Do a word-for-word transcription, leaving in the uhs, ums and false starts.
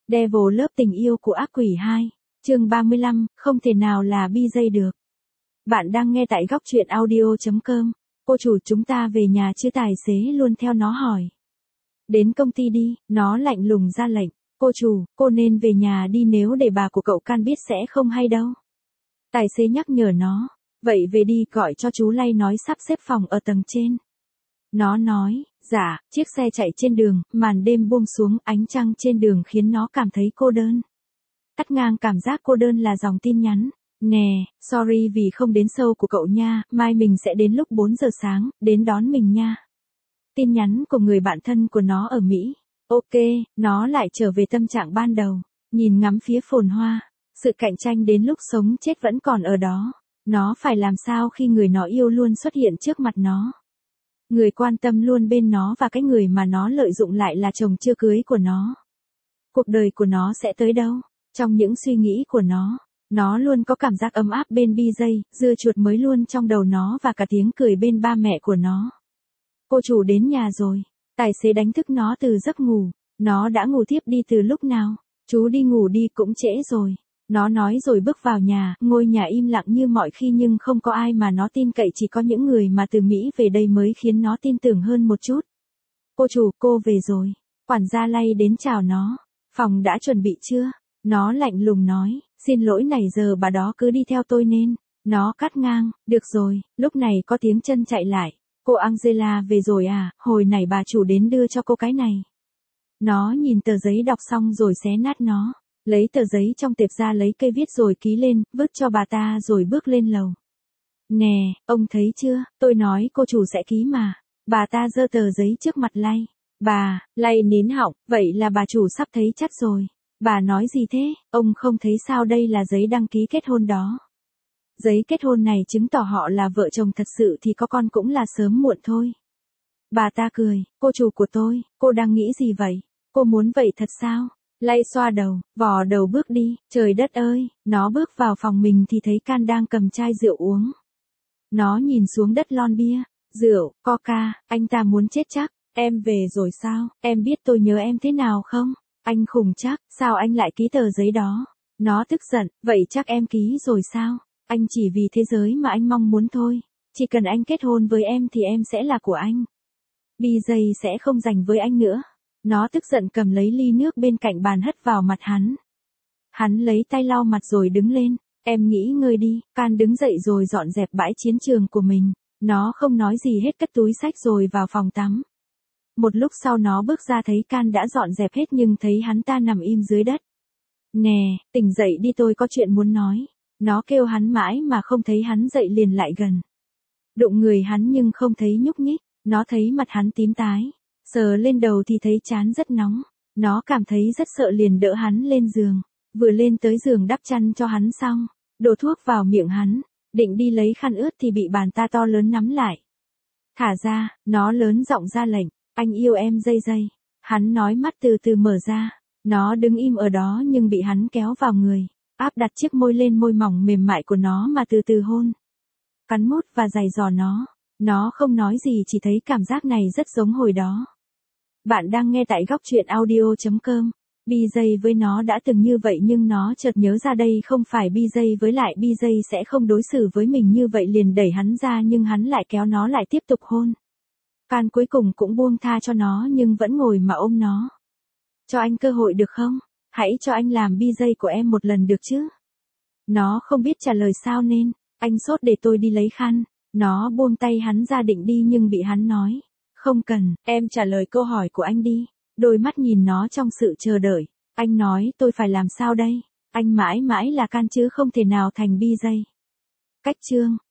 Devil Love tình yêu của ác quỷ hai, chương ba mươi lăm, không thể nào là bê jay được. Bạn đang nghe tại góc truyện audio chấm com. Cô chủ chúng ta về nhà chứ, tài xế luôn theo nó hỏi. Đến công ty đi, nó lạnh lùng ra lệnh. Cô chủ, cô nên về nhà đi, nếu để bà của cậu Can biết sẽ không hay đâu. Tài xế nhắc nhở nó. Vậy về đi, gọi cho chú Lay nói sắp xếp phòng ở tầng trên. Nó nói, dạ, chiếc xe chạy trên đường, màn đêm buông xuống, ánh trăng trên đường khiến nó cảm thấy cô đơn. Cắt ngang cảm giác cô đơn là dòng tin nhắn. Nè, sorry vì không đến show của cậu nha, mai mình sẽ đến lúc bốn giờ sáng, đến đón mình nha. Tin nhắn của người bạn thân của nó ở Mỹ. Ok, nó lại trở về tâm trạng ban đầu, nhìn ngắm phía phồn hoa. Sự cạnh tranh đến lúc sống chết vẫn còn ở đó. Nó phải làm sao khi người nó yêu luôn xuất hiện trước mặt nó. Người quan tâm luôn bên nó và cái người mà nó lợi dụng lại là chồng chưa cưới của nó. Cuộc đời của nó sẽ tới đâu? Trong những suy nghĩ của nó, nó luôn có cảm giác ấm áp bên bê jay, dưa chuột mới luôn trong đầu nó và cả tiếng cười bên ba mẹ của nó. Cô chủ đến nhà rồi. Tài xế đánh thức nó từ giấc ngủ. Nó đã ngủ tiếp đi từ lúc nào? Chú đi ngủ đi, cũng trễ rồi. Nó nói rồi bước vào nhà, ngôi nhà im lặng như mọi khi nhưng không có ai mà nó tin cậy, chỉ có những người mà từ Mỹ về đây mới khiến nó tin tưởng hơn một chút. Cô chủ, cô về rồi. Quản gia Lay đến chào nó. Phòng đã chuẩn bị chưa? Nó lạnh lùng nói, xin lỗi này giờ bà đó cứ đi theo tôi nên. Nó cắt ngang, được rồi, lúc này có tiếng chân chạy lại. Cô Angela về rồi à, hồi nãy bà chủ đến đưa cho cô cái này. Nó nhìn tờ giấy đọc xong rồi xé nát nó. Lấy tờ giấy trong tệp ra, lấy cây viết rồi ký lên, vứt cho bà ta rồi bước lên lầu. Nè, ông thấy chưa, tôi nói cô chủ sẽ ký mà. Bà ta giơ tờ giấy trước mặt Lay. Bà, Lay nín họng, vậy là bà chủ sắp thấy chắc rồi. Bà nói gì thế, ông không thấy sao, đây là giấy đăng ký kết hôn đó. Giấy kết hôn này chứng tỏ họ là vợ chồng thật sự, thì có con cũng là sớm muộn thôi. Bà ta cười, cô chủ của tôi, cô đang nghĩ gì vậy? Cô muốn vậy thật sao? Lay xoa đầu, vò đầu bước đi, trời đất ơi, nó bước vào phòng mình thì thấy Can đang cầm chai rượu uống. Nó nhìn xuống đất lon bia, rượu, coca, anh ta muốn chết chắc. Em về rồi sao, em biết tôi nhớ em thế nào không? Anh khùng chắc, sao anh lại ký tờ giấy đó? Nó tức giận, vậy chắc em ký rồi sao? Anh chỉ vì thế giới mà anh mong muốn thôi. Chỉ cần anh kết hôn với em thì em sẽ là của anh. bê jay sẽ không dành với anh nữa. Nó tức giận cầm lấy ly nước bên cạnh bàn hất vào mặt hắn. Hắn lấy tay lau mặt rồi đứng lên. Em nghỉ ngơi đi. Can đứng dậy rồi dọn dẹp bãi chiến trường của mình. Nó không nói gì hết, cất túi xách rồi vào phòng tắm. Một lúc sau nó bước ra thấy Can đã dọn dẹp hết nhưng thấy hắn ta nằm im dưới đất. Nè, tỉnh dậy đi, tôi có chuyện muốn nói. Nó kêu hắn mãi mà không thấy hắn dậy, liền lại gần. Đụng người hắn nhưng không thấy nhúc nhích. Nó thấy mặt hắn tím tái. Sờ lên đầu thì thấy trán rất nóng. Nó cảm thấy rất sợ liền đỡ hắn lên giường. Vừa lên tới giường đắp chăn cho hắn xong, đổ thuốc vào miệng hắn, định đi lấy khăn ướt thì bị bàn ta to lớn nắm lại. Thả ra, nó lớn giọng ra lệnh, anh yêu em jay jay. Hắn nói, mắt từ từ mở ra. Nó đứng im ở đó nhưng bị hắn kéo vào người, áp đặt chiếc môi lên môi mỏng mềm mại của nó mà từ từ hôn. Cắn mút và giày giò nó. Nó không nói gì, chỉ thấy cảm giác này rất giống hồi đó. Bạn đang nghe tại góc truyện audio chấm com. bê jay với nó đã từng như vậy nhưng nó chợt nhớ ra đây không phải bê jay, với lại bê jay sẽ không đối xử với mình như vậy, liền đẩy hắn ra nhưng hắn lại kéo nó lại tiếp tục hôn. Can cuối cùng cũng buông tha cho nó nhưng vẫn ngồi mà ôm nó. Cho anh cơ hội được không? Hãy cho anh làm bê jay của em một lần được chứ? Nó không biết trả lời sao nên, anh sốt để tôi đi lấy khăn. Nó buông tay hắn ra định đi nhưng bị hắn nói. Không cần, em trả lời câu hỏi của anh đi. Đôi mắt nhìn nó trong sự chờ đợi. Anh nói, tôi phải làm sao đây? Anh mãi mãi là Can chứ không thể nào thành bê jay. Cách chương